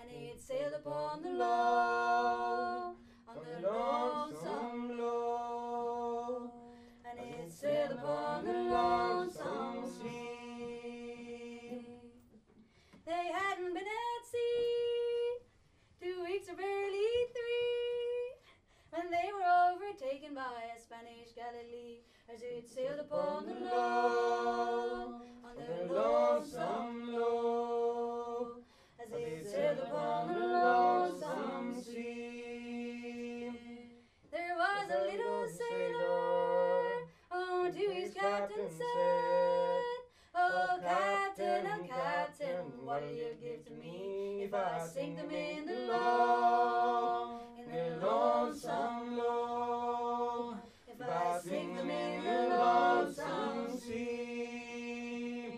and it sailed upon the low, on the lonesome low, and it sailed upon the lonesome sea. They hadn't been at sea 2 weeks or barely 3, when they were overtaken by a Spanish Galilee, as it sailed upon the low, on the lonesome low, as it sailed upon the lonesome sea. There was a little sailor, oh, to his captain said, oh, captain, what'll you give to me if I sink them in the low, in the lonesome low, if I sink them in the lonesome sea?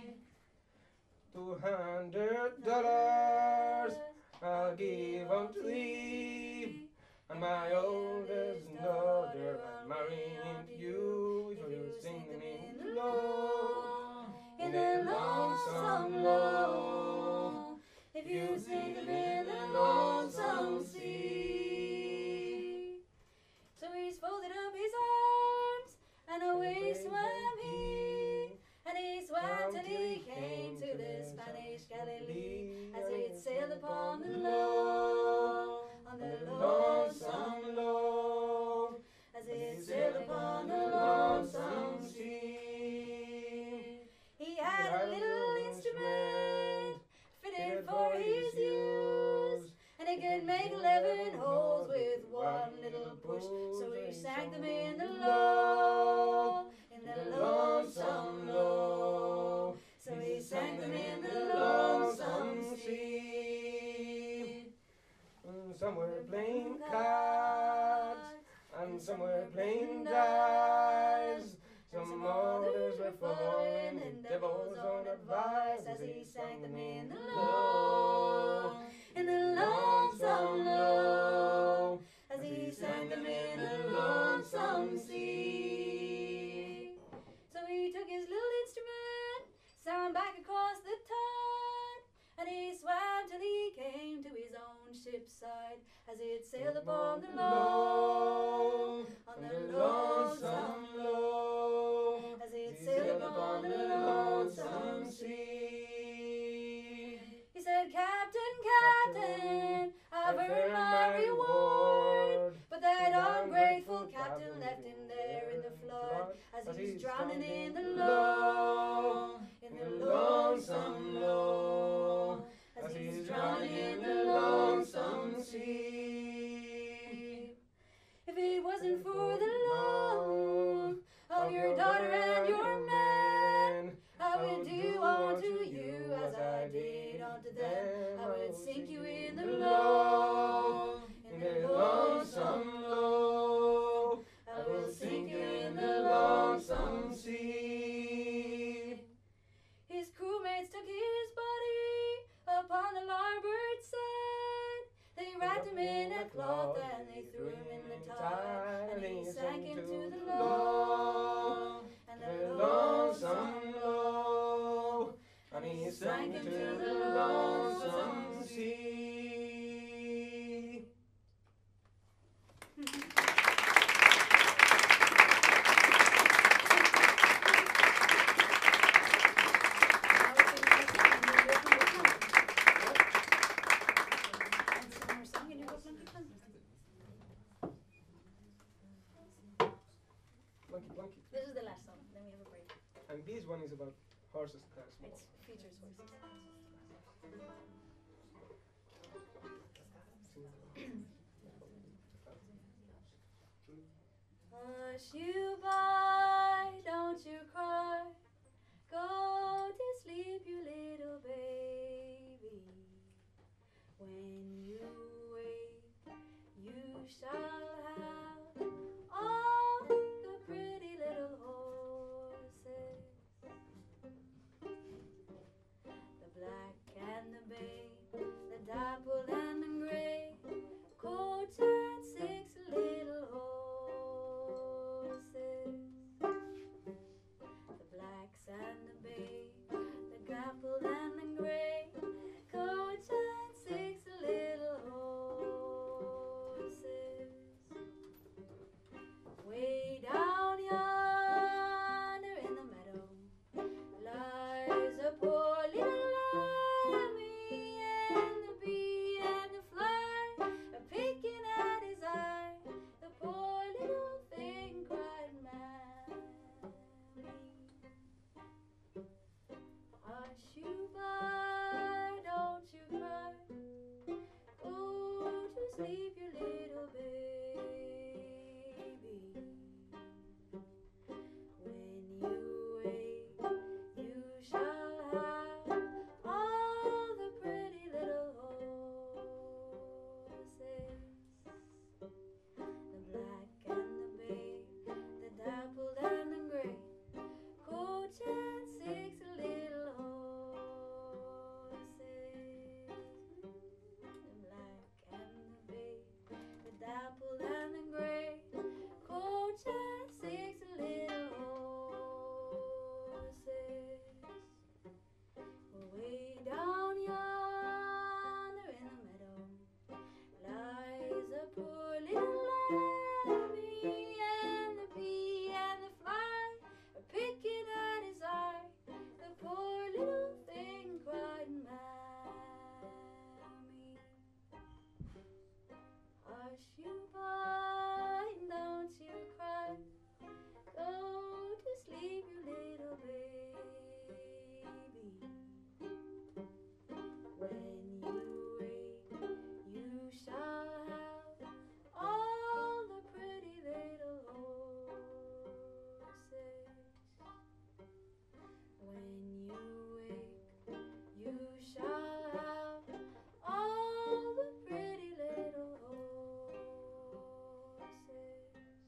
$200 I'll give unto thee, and my oldest daughter I'll marry into you, if you sing them in the low, in the lonesome low, if you sing them in the lonesome sea. So he's folded up his arms, and away swam he, and he swam till he came to the Spanish Galilee, as it sailed upon the low, on the lonesome low, as it sailed upon the lonesome sea. He had a little instrument fitted for his use, and it could make 11 holes with one little push. So he sank them in the low, in the lonesome low. So he sank them in the lonesome sea. Some were playing cards, and some were playing dice. Some others were following the devil's own advice, as he sang them in the low, in the lonesome low, as he sang them in the lonesome sea. So he took his little instrument, swam back across the tide, and he swam till he came to his own ship's side, as it sailed upon the low, on the lonesome low, as it sailed upon the lonesome sea. He said, Captain, Captain, I've earned my reward, but that ungrateful captain left him there in the flood, as he's drowning in the low, in the lonesome low, as he's drowning in the lonesome sea. If it wasn't for the love of your daughter and your man, I would do unto you as I did unto them. I would sink you in the low, in the lonesome low. I will sink you in the lonesome sea. His crewmates took his body upon the larboard side. They wrapped him in a cloth and they threw him in the tide, and he sank into the low, and the lonesome low, and he sank into the lonesome sea. Blunky. This is the last song, then we have a break. And this one is about horses that are small. It features horses. Hush you by, don't you cry. Go to sleep, you little baby. When you wake, you shall have all the pretty little horses, the black and the bay, the dapple and the gray, coats and 6 little horses, the blacks and the bay, the dapple and the gray, coats and 6 little sleep, you little baby. When you wake, you shall have all the pretty little horses, the black and the bay, the dappled and the gray, coach and 6 little horses, the black and the bay, the dappled and the gray, coach and 6 little horses. Way down yonder in the meadow lies a poor little lambie, and the bee and the fly are picking at his eye. The poor little thing cried, Mammy. Hush, you pine, don't you cry. Go to sleep, you little baby. When you wake, you shall have all the pretty little horses. When you wake, you shall have all the pretty little horses.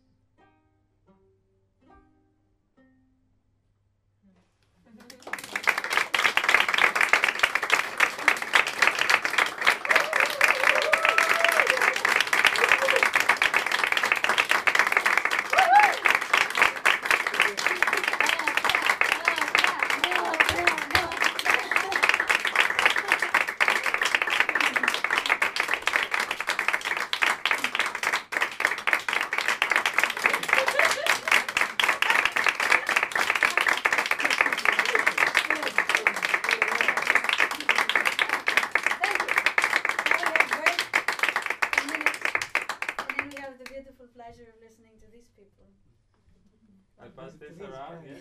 Pleasure of listening to these people. I pass this around, yes?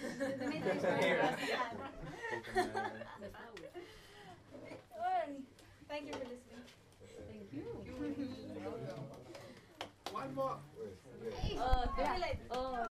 Thank you for listening. Thank you. One more. Oh,